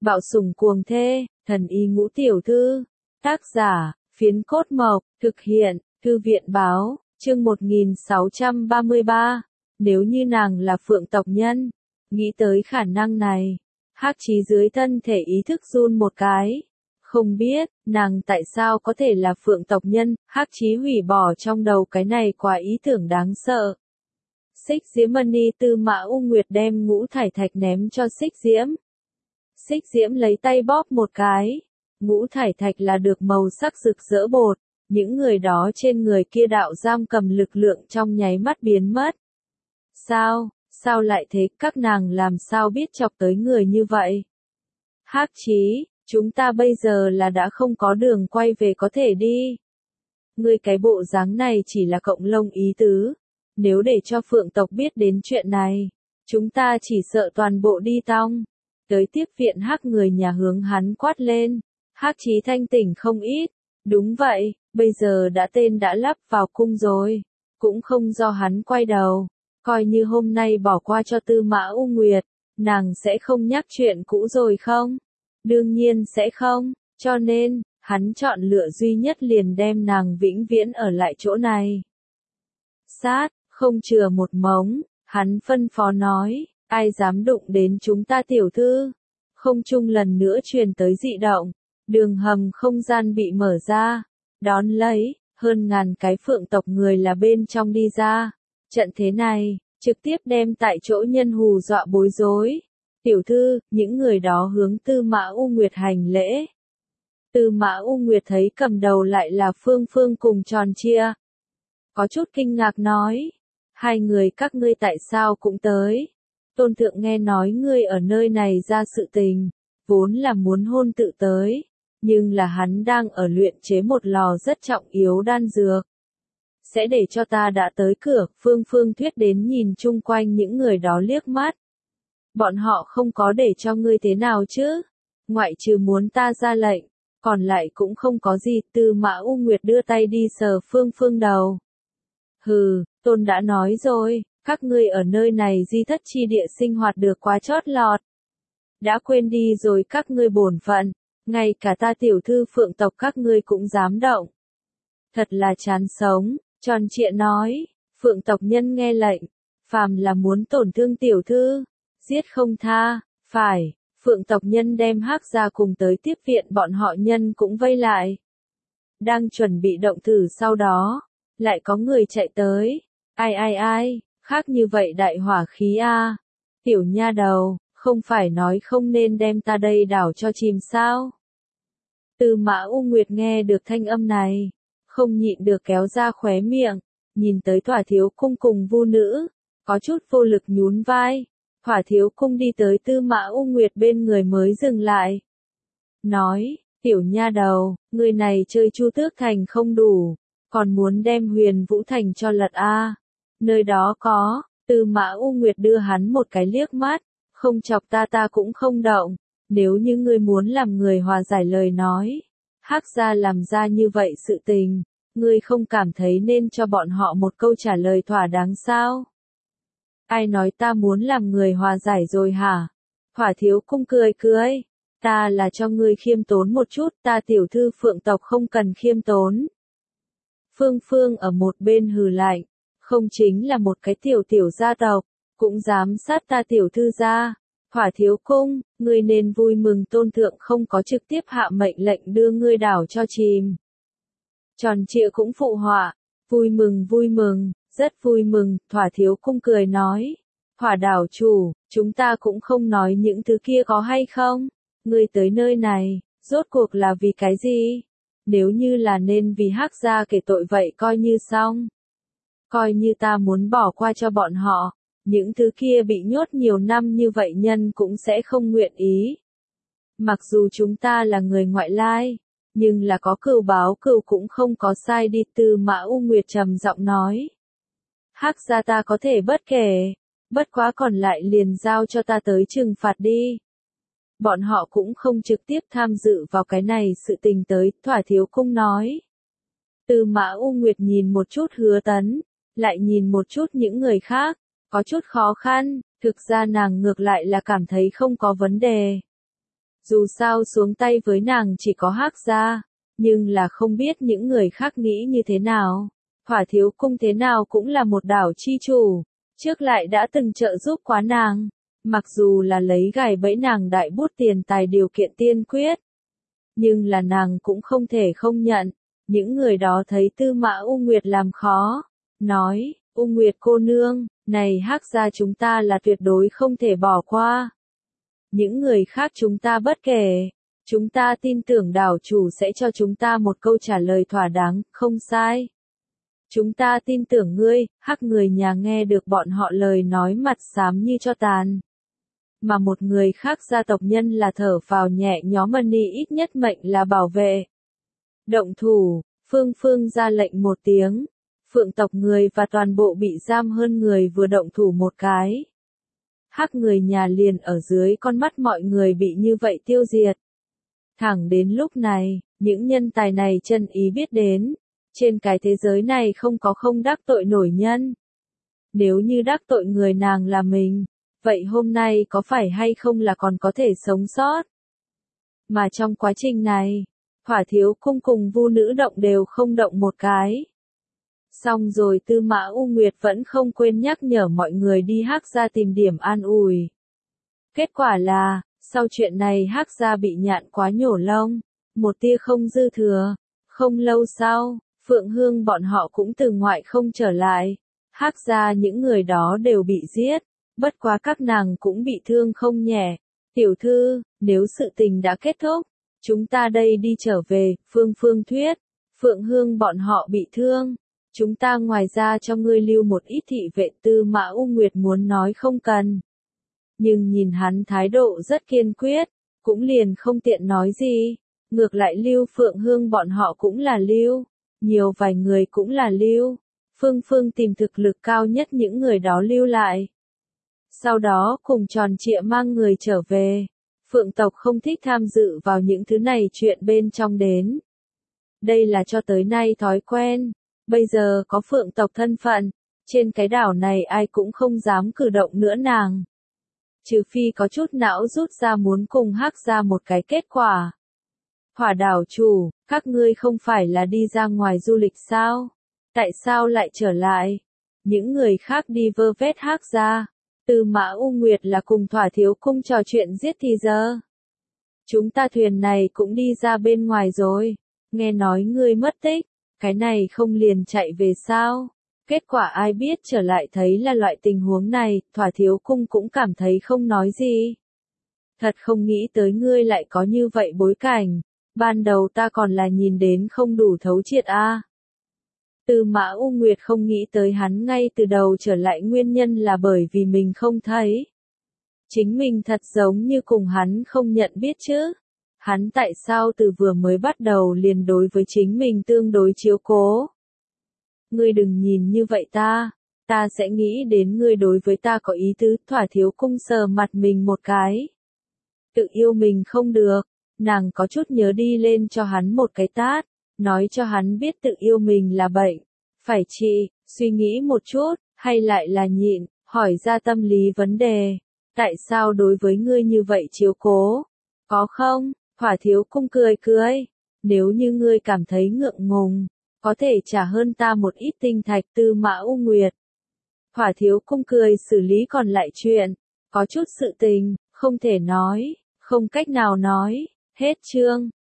Bạo sủng cuồng thê, thần y ngũ tiểu thư. Tác giả, Phiến Cốt Mộc, thực hiện, Thư viện báo, chương 1633. Nếu như nàng là phượng tộc nhân, nghĩ tới khả năng này, Hắc Chí dưới thân thể ý thức run một cái. Không biết, nàng tại sao có thể là phượng tộc nhân, Hắc Chí hủy bỏ trong đầu cái này quá ý tưởng đáng sợ. Xích Diễm Mani Tư Mã U Nguyệt đem ngũ thải thạch ném cho Xích Diễm. Xích Diễm lấy tay bóp một cái. Ngũ thải thạch là được màu sắc rực rỡ bột, những người đó trên người kia đạo giam cầm lực lượng trong nháy mắt biến mất. Sao lại thế, các nàng làm sao biết chọc tới người như vậy? Hắc Chí, chúng ta bây giờ là đã không có đường quay về có thể đi. Ngươi cái bộ dáng này chỉ là cộng lông ý tứ. Nếu để cho phượng tộc biết đến chuyện này, chúng ta chỉ sợ toàn bộ đi tong. Tới tiếp viện Hắc người nhà hướng hắn quát lên. Hắc Chí thanh tỉnh không ít. Đúng vậy, bây giờ đã tên đã lắp vào cung rồi. Cũng không do hắn quay đầu. Coi như hôm nay bỏ qua cho Tư Mã U Nguyệt, nàng sẽ không nhắc chuyện cũ rồi không? Đương nhiên sẽ không, cho nên, hắn chọn lựa duy nhất liền đem nàng vĩnh viễn ở lại chỗ này. Sát, không chừa một mống, hắn phân phó nói, ai dám đụng đến chúng ta tiểu thư? Không trung lần nữa truyền tới dị động, đường hầm không gian bị mở ra, đón lấy, hơn ngàn cái phượng tộc người là bên trong đi ra. Trận thế này, trực tiếp đem tại chỗ nhân hù dọa bối rối. Tiểu thư, những người đó hướng Tư Mã U Nguyệt hành lễ. Tư Mã U Nguyệt thấy cầm đầu lại là Phương Phương cùng Tròn Chia. Có chút kinh ngạc nói, hai người các ngươi tại sao cũng tới? Tôn thượng nghe nói ngươi ở nơi này ra sự tình, vốn là muốn hôn tự tới, nhưng là hắn đang ở luyện chế một lò rất trọng yếu đan dược. Sẽ để cho ta đã tới cửa, Phương Phương thuyết đến nhìn chung quanh những người đó liếc mắt. Bọn họ không có để cho ngươi thế nào chứ? Ngoại trừ muốn ta ra lệnh, còn lại cũng không có gì. Tư Mã U Nguyệt đưa tay đi sờ Phương Phương đầu. Hừ, Tôn đã nói rồi, các ngươi ở nơi này di thất chi địa sinh hoạt được quá chót lọt. Đã quên đi rồi các ngươi bổn phận, ngay cả ta tiểu thư phượng tộc các ngươi cũng dám động. Thật là chán sống. Tròn Trịa nói, phượng tộc nhân nghe lệnh, phàm là muốn tổn thương tiểu thư, giết không tha. Phải, phượng tộc nhân đem Hắc gia cùng tới tiếp viện, bọn họ nhân cũng vây lại. Đang chuẩn bị động thử, sau đó, lại có người chạy tới. Ai, khác như vậy đại hỏa khí a. Tiểu nha đầu, không phải nói không nên đem ta đây đảo cho chìm sao? Tư Mã U Nguyệt nghe được thanh âm này, không nhịn được kéo ra khóe miệng, nhìn tới Thỏa Thiếu Cung cùng Vu Nữ, có chút vô lực nhún vai. Thỏa Thiếu Cung đi tới Tư Mã U Nguyệt bên người mới dừng lại. Nói, tiểu nha đầu, người này chơi Chu Tước Thành không đủ, còn muốn đem Huyền Vũ Thành cho lật a. Nơi đó có, Tư Mã U Nguyệt đưa hắn một cái liếc mắt, không chọc ta cũng không động, nếu như ngươi muốn làm người hòa giải lời nói. Hắc gia làm ra như vậy sự tình, ngươi không cảm thấy nên cho bọn họ một câu trả lời thỏa đáng sao? Ai nói ta muốn làm người hòa giải rồi hả? Thỏa Thiếu Cung cười, ta là cho ngươi khiêm tốn một chút, ta tiểu thư phượng tộc không cần khiêm tốn. Phương Phương ở một bên hừ lạnh, không chính là một cái tiểu gia tộc, cũng dám sát ta tiểu thư gia. Thỏa Thiếu Cung, ngươi nên vui mừng Tôn thượng không có trực tiếp hạ mệnh lệnh đưa ngươi đảo cho chìm. Tròn Trịa cũng phụ họa, vui mừng, rất vui mừng. Thỏa Thiếu Cung cười nói, Thỏa đảo chủ, chúng ta cũng không nói những thứ kia có hay không, ngươi tới nơi này, rốt cuộc là vì cái gì? Nếu như là nên vì Hắc gia kể tội vậy coi như xong. Coi như ta muốn bỏ qua cho bọn họ. Những thứ kia bị nhốt nhiều năm như vậy nhân cũng sẽ không nguyện ý. Mặc dù chúng ta là người ngoại lai, nhưng là có cừu báo cừu cũng không có sai đi. Tư Mã U Nguyệt trầm giọng nói. Hắc gia ta có thể bất kể, bất quá còn lại liền giao cho ta tới trừng phạt đi. Bọn họ cũng không trực tiếp tham dự vào cái này sự tình tới, Thỏa Thiếu Cung nói. Tư Mã U Nguyệt nhìn một chút Hứa Tấn, lại nhìn một chút những người khác. Có chút khó khăn, thực ra nàng ngược lại là cảm thấy không có vấn đề. Dù sao xuống tay với nàng chỉ có Hắc gia, nhưng là không biết những người khác nghĩ như thế nào. Hỏa thiếu cung thế nào cũng là một đảo chi chủ, trước lại đã từng trợ giúp quá nàng, mặc dù là lấy gài bẫy nàng đại bút tiền tài điều kiện tiên quyết. Nhưng là nàng cũng không thể không nhận, những người đó thấy Tư Mã U Nguyệt làm khó, nói, U Nguyệt cô nương, này Hắc gia chúng ta là tuyệt đối không thể bỏ qua. Những người khác chúng ta bất kể, chúng ta tin tưởng đảo chủ sẽ cho chúng ta một câu trả lời thỏa đáng, không sai. Chúng ta tin tưởng ngươi, Hắc người nhà nghe được bọn họ lời nói mặt xám như cho tàn. Mà một người khác gia tộc nhân là thở phào nhẹ nhõm, Mani ít nhất mệnh là bảo vệ. Động thủ, Phương ra lệnh một tiếng. Phượng tộc người và toàn bộ bị giam hơn người vừa động thủ một cái. Hắc người nhà liền ở dưới con mắt mọi người bị như vậy tiêu diệt. Thẳng đến lúc này, những nhân tài này chân ý biết đến. Trên cái thế giới này không có không đắc tội nổi nhân. Nếu như đắc tội người nàng là mình, vậy hôm nay có phải hay không là còn có thể sống sót? Mà trong quá trình này, Hỏa thiếu cung cùng Vu nữ động đều không động một cái. Xong rồi Tư Mã U Nguyệt vẫn không quên nhắc nhở mọi người đi Hắc gia tìm điểm an ủi. Kết quả là, sau chuyện này Hắc gia bị nhạn quá nhổ lông, một tia không dư thừa. Không lâu sau, Phượng Hương bọn họ cũng từ ngoại không trở lại. Hắc gia những người đó đều bị giết, bất quá các nàng cũng bị thương không nhẹ. Tiểu thư, nếu sự tình đã kết thúc, chúng ta đây đi trở về, Phương thuyết. Phượng Hương bọn họ bị thương. Chúng ta ngoài ra cho ngươi lưu một ít thị vệ. Tư Mã U Nguyệt muốn nói không cần. Nhưng nhìn hắn thái độ rất kiên quyết, cũng liền không tiện nói gì. Ngược lại lưu Phượng Hương bọn họ cũng là lưu. Nhiều vài người cũng là lưu. Phương tìm thực lực cao nhất những người đó lưu lại. Sau đó cùng Tròn Trịa mang người trở về. Phượng tộc không thích tham dự vào những thứ này chuyện bên trong đến. Đây là cho tới nay thói quen. Bây giờ có Phượng tộc thân phận, trên cái đảo này ai cũng không dám cử động nữa nàng. Trừ phi có chút não rút ra muốn cùng Hắc ra một cái kết quả. Hỏa đảo chủ, các ngươi không phải là đi ra ngoài du lịch sao? Tại sao lại trở lại? Những người khác đi vơ vét Hắc ra. Tư Mã U Nguyệt là cùng Thỏa thiếu cung trò chuyện giết thì giờ. Chúng ta thuyền này cũng đi ra bên ngoài rồi. Nghe nói ngươi mất tích, cái này không liền chạy về sao? Kết quả ai biết trở lại thấy là loại tình huống này, Thỏa thiếu cung cũng cảm thấy không nói gì. Thật không nghĩ tới ngươi lại có như vậy bối cảnh. Ban đầu ta còn là nhìn đến không đủ thấu triệt a. Tư Mã U Nguyệt không nghĩ tới hắn ngay từ đầu trở lại nguyên nhân là bởi vì mình không thấy. Chính mình thật giống như cùng hắn không nhận biết chứ. Hắn tại sao từ vừa mới bắt đầu liền đối với chính mình tương đối chiếu cố. Ngươi đừng nhìn như vậy ta sẽ nghĩ đến ngươi đối với ta có ý tứ. Thỏa thiếu cung sờ mặt mình một cái. Tự yêu mình không được, nàng có chút nhớ đi lên cho hắn một cái tát. Nói cho hắn biết tự yêu mình là bệnh, phải trị, suy nghĩ một chút, hay lại là nhịn, hỏi ra tâm lý vấn đề. Tại sao đối với ngươi như vậy chiếu cố? Có không? Hỏa thiếu cung cười. Nếu như ngươi cảm thấy ngượng ngùng, có thể trả hơn ta một ít tinh thạch. Tư Mã U Nguyệt. Hỏa thiếu cung cười xử lý còn lại chuyện. Có chút sự tình, không thể nói, không cách nào nói. Hết chương.